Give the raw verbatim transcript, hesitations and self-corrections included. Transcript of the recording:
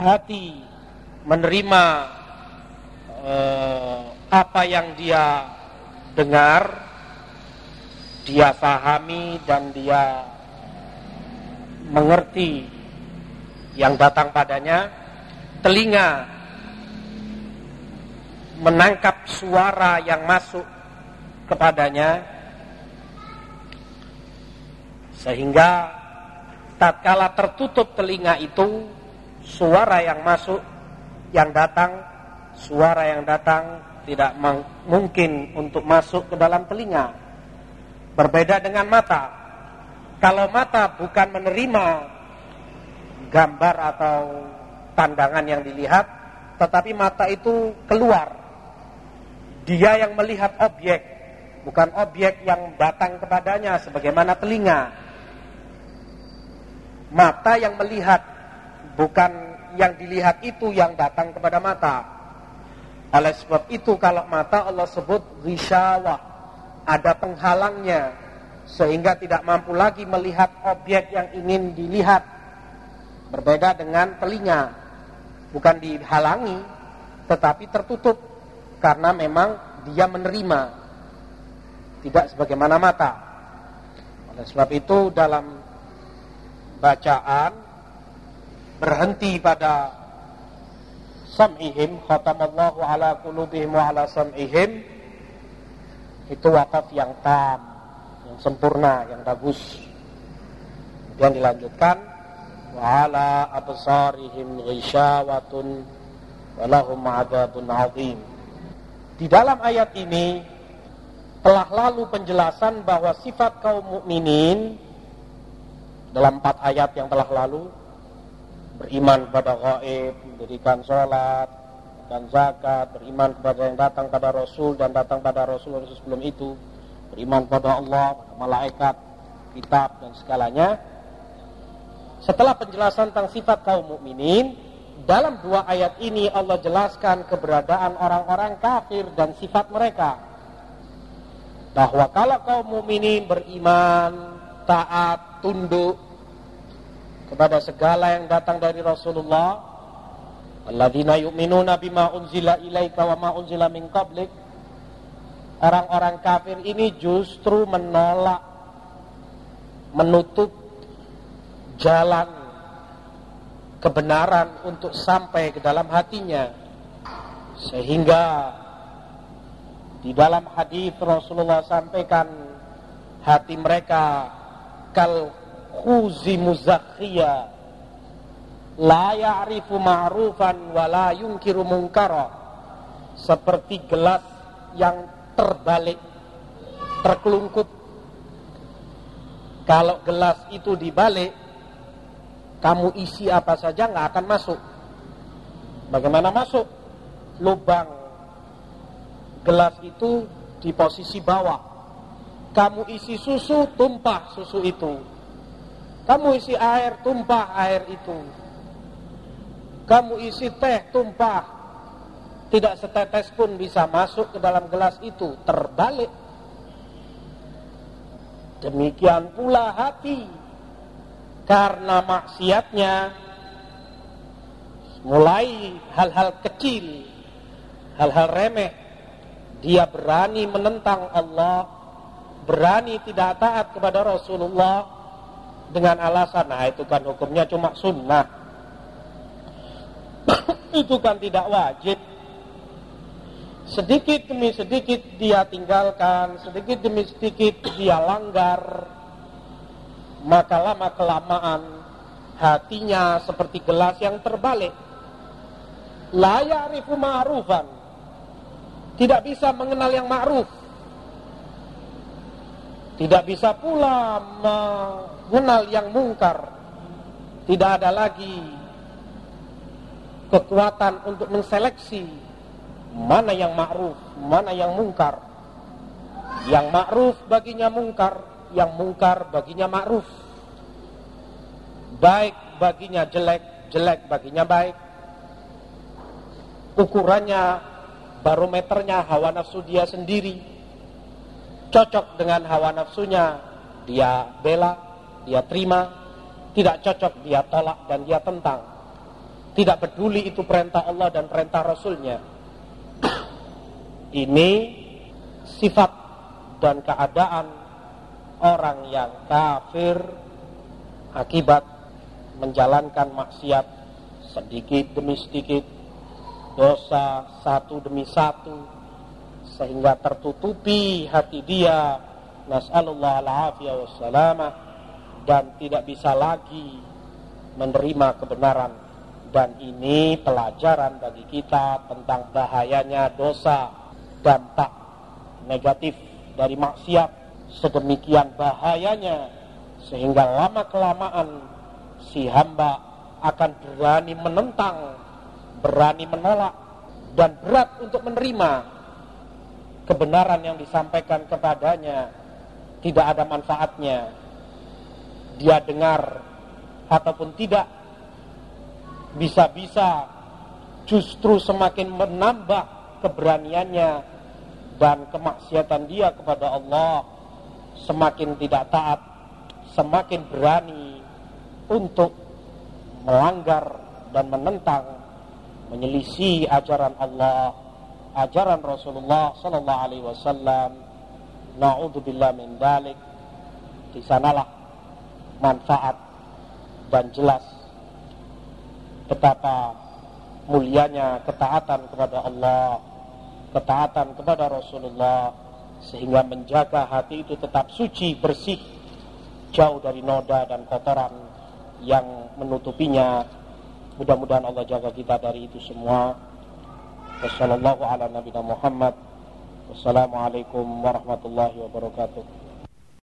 hati menerima eh, apa yang dia dengar, dia pahami dan dia mengerti yang datang padanya. Telinga menangkap suara yang masuk kepadanya, sehingga tatkala tertutup telinga itu, suara yang masuk, yang datang, suara yang datang tidak mungkin untuk masuk ke dalam telinga. Berbeda dengan mata. Kalau mata bukan menerima gambar atau pandangan yang dilihat, tetapi mata itu keluar. Dia yang melihat objek, bukan objek yang datang kepadanya sebagaimana telinga. Mata yang melihat, bukan yang dilihat itu yang datang kepada mata. Oleh sebab itu kalau mata Allah sebut ghisyawah, ada penghalangnya, sehingga tidak mampu lagi melihat objek yang ingin dilihat. Berbeda dengan telinga, bukan dihalangi tetapi tertutup, karena memang dia menerima, tidak sebagaimana mata. Oleh sebab itu dalam bacaan berhenti pada sam'ihim, khatamallahu ala qulubihim wa ala sam'ihim, itu wakaf yang tam, yang sempurna, yang bagus. Kemudian dilanjutkan wa ala absarihim ghisyawatun wa lahum 'adzabun 'adzim. Di dalam ayat ini telah lalu penjelasan bahwa sifat kaum mukminin dalam empat ayat yang telah lalu: beriman kepada gaib, mendirikan sholat dan zakat, beriman kepada yang datang pada Rasul dan datang pada Rasul sebelum itu, beriman kepada Allah, pada malaikat, kitab dan segalanya. Setelah penjelasan tentang sifat kaum mukminin, dalam dua ayat ini Allah jelaskan keberadaan orang-orang kafir dan sifat mereka. Bahwa kalau kaum mukminin beriman, taat, tunduk kepada segala yang datang dari Rasulullah, alladzina yu'minuna bima unzila ilaika wa ma unzila min qablik, orang-orang kafir ini justru menolak, menutup jalan kebenaran untuk sampai ke dalam hatinya. Sehingga di dalam hadis Rasulullah sampaikan hati mereka kal khuzi muzakhiya la ya'rifu ma'rufan wa la yunkiru munkara, seperti gelas yang terbalik, terkelungkup. Kalau gelas itu dibalik, kamu isi apa saja nggak akan masuk. Bagaimana masuk? Lubang gelas itu di posisi bawah. Kamu isi susu, tumpah susu itu. Kamu isi air, tumpah air itu. Kamu isi teh, tumpah. Tidak setetes pun bisa masuk ke dalam gelas itu, terbalik. Demikian pula hati. Karena maksiatnya, mulai hal-hal kecil, hal-hal remeh, dia berani menentang Allah, berani tidak taat kepada Rasulullah dengan alasan, nah itu kan hukumnya cuma sunnah, itu kan tidak wajib. Sedikit demi sedikit dia tinggalkan, sedikit demi sedikit dia langgar, maka lama kelamaan hatinya seperti gelas yang terbalik. La ya'rifu ma'rufan, tidak bisa mengenal yang ma'ruf, tidak bisa pula mengenal yang mungkar. Tidak ada lagi kekuatan untuk menseleksi mana yang ma'ruf, mana yang mungkar. Yang ma'ruf baginya mungkar, yang mungkar baginya ma'ruf. Baik baginya jelek, jelek baginya baik. Ukurannya, barometernya hawa nafsu dia sendiri. Cocok dengan hawa nafsunya, dia bela, dia terima. Tidak cocok, dia tolak dan dia tentang. tidak peduli itu perintah Allah dan perintah Rasulnya. Ini sifat dan keadaan orang yang kafir akibat menjalankan maksiat sedikit demi sedikit, dosa satu demi satu, sehingga tertutupi hati dia, nas'alullah al-afiyah wassalamah, dan tidak bisa lagi menerima kebenaran. Dan ini pelajaran bagi kita tentang bahayanya dosa, dampak negatif dari maksiat sedemikian bahayanya, sehingga lama-kelamaan si hamba akan berani menentang, berani menolak, dan berat untuk menerima kebenaran yang disampaikan kepadanya. Tidak ada manfaatnya dia dengar ataupun tidak, bisa-bisa justru semakin menambah keberaniannya dan kemaksiatan dia kepada Allah. Semakin tidak taat, semakin berani untuk melanggar dan menentang, menyelisih ajaran Allah, ajaran Rasulullah sallallahu alaihi wasallam. Na'udzubillah min dzalik. Di sanalah manfaat dan jelas betapa mulianya ketaatan kepada Allah, ketaatan kepada Rasulullah, sehingga menjaga hati itu tetap suci, bersih, jauh dari noda dan kotoran yang menutupinya. Mudah-mudahan Allah jaga kita dari itu semua. Wassallallahu ala nabiyina Muhammad. Wassalamualaikum warahmatullahi wabarakatuh.